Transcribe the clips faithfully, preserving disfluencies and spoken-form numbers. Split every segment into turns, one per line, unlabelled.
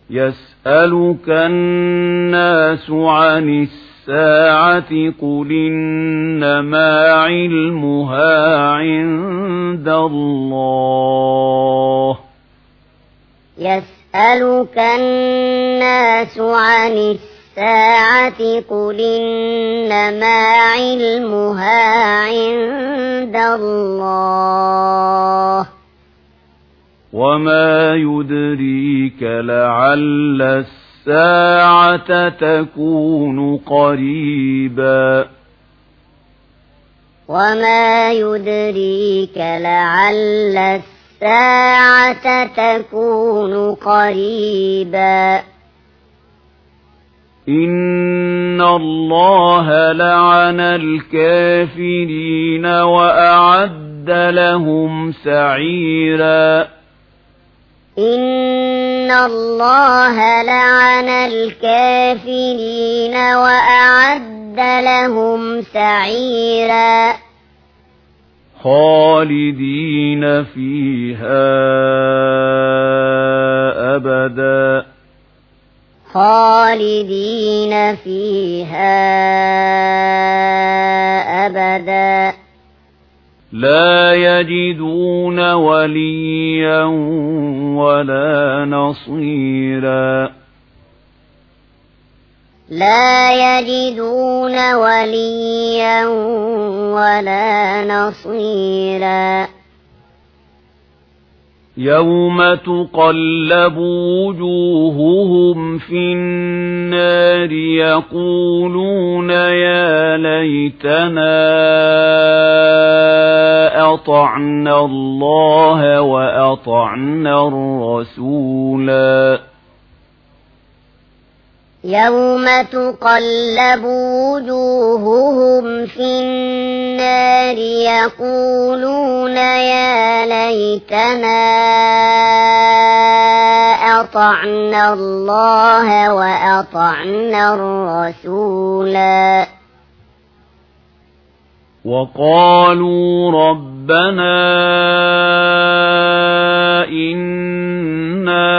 يسألك الناس عن الساعة قل إنما علمها عند الله
يسألك الناس عن الساعة قل إنما علمها عند الله
وما يدريك لعل الساعة تكون قريبا
وما يدريك لعل الساعة تكون قريبا
إن الله لعن الكافرين وأعد لهم سعيرا
إن الله لعن الكافرين وأعد لهم سعيرا
خالدين فيها أبدا
خالدين فيها أبدا
لا يجدون وليا ولا نصيرا
لا يجدون وليا ولا نصيرا
يوم تقلب وجوههم في النار يقولون يا ليتنا أطعنا الله وأطعنا الرسولا
يوم تقلب وجوههم في النار يقولون يا ليتنا أطعنا الله وأطعنا الرسولا
وقالوا ربنا إنا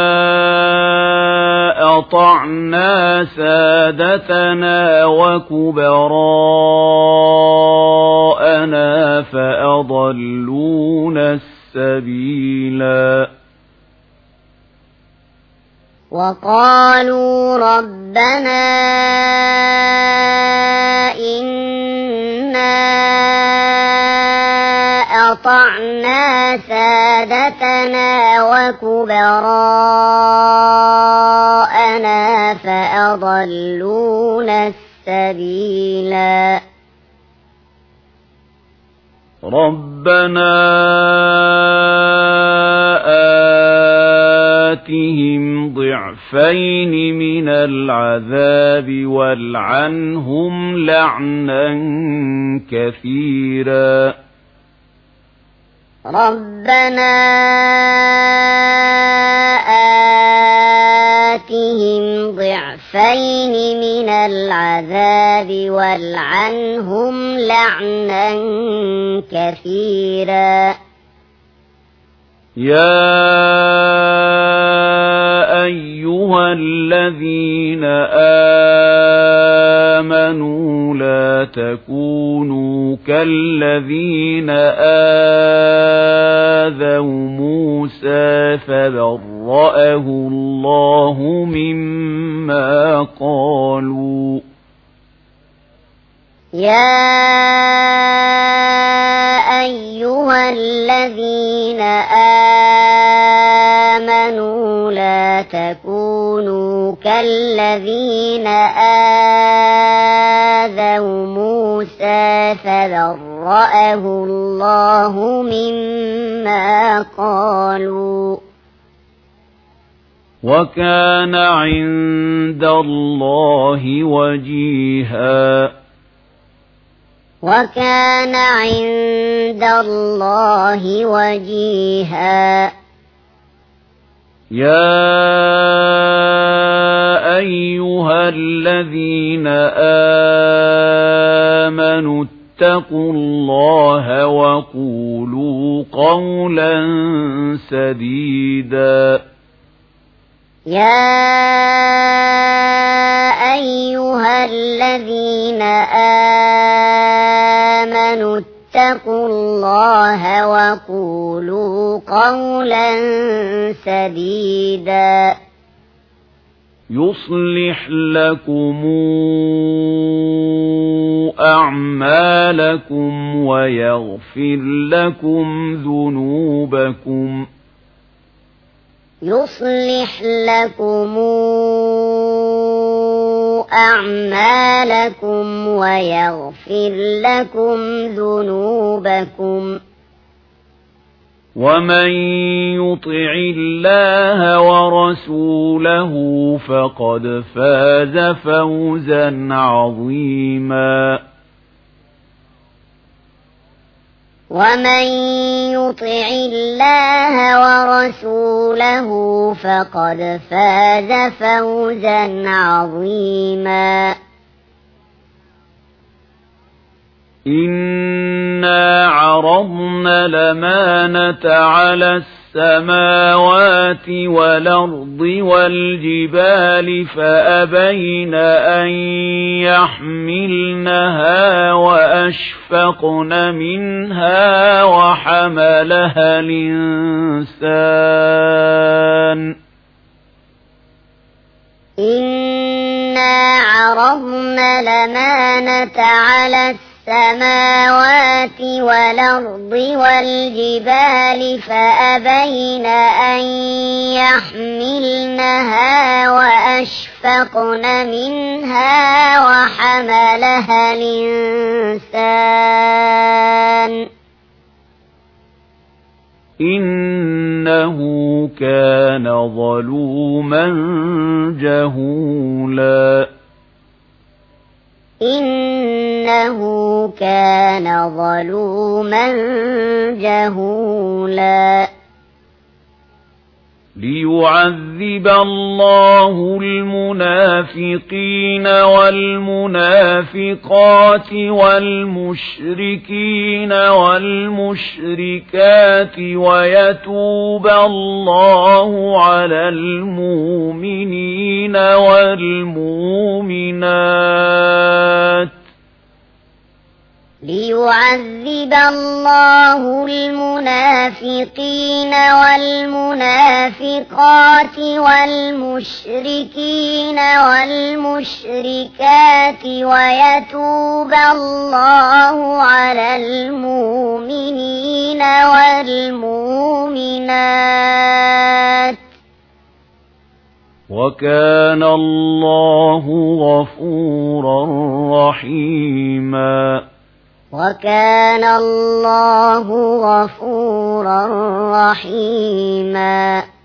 أطعنا سادتنا وكبراءنا فأضلونا السبيلا
وقالوا ربنا إنا أطعنا سادتنا وكبراءنا فأضلونا السبيلا
ربنا آتهم ضعفين من العذاب والعنهم لعنا كثيرا
ربنا آتهم ضعفين من العذاب والعنهم لعنا كثيرا
يا أيها الذين آمنوا لا تكونوا كالذين آذوا موسى فبرأه الله مما قالوا
يا أيها الذين آمنوا لا تكونوا كالذين آذوا موسى فبرأه الله مما قالوا
وكان عند الله وجيها
وكان عند الله وجيها
يا أيها الذين آمنوا اتقوا الله وقولوا قولا سديدا
يا أيها الذين آمنوا اتقوا الله وقولوا قولا سديدا
يصلح لكم أعمالكم ويغفر لكم ذنوبكم
يصلح لكم أعمالكم ويغفر لكم ذنوبكم
ومن يطع الله ورسوله فقد فاز فوزا عظيما
ومن يطع الله ورسوله فقد فاز فوزا عظيما
إنا عرضنا الأمانة على السماوات والأرض والجبال فأبين أن يحملنها وأشفقن منها وحملها الإنسان
إنا عرضنا الأمانة على السماوات والأرض والجبال فأبين أن يحملنها وأشفقن منها وحملها الإنسان
إنه كان ظلوما جهولا
إنه كان ظلوما جهولا
ليعذب الله المنافقين والمنافقات والمشركين والمشركات ويتوب الله على المؤمنين والمؤمنات
ليعذب الله المنافقين والمنافقات والمشركين والمشركات ويتوب الله على المؤمنين والمؤمنات
وكان الله غفورا رحيما
وكان الله غفورا رحيما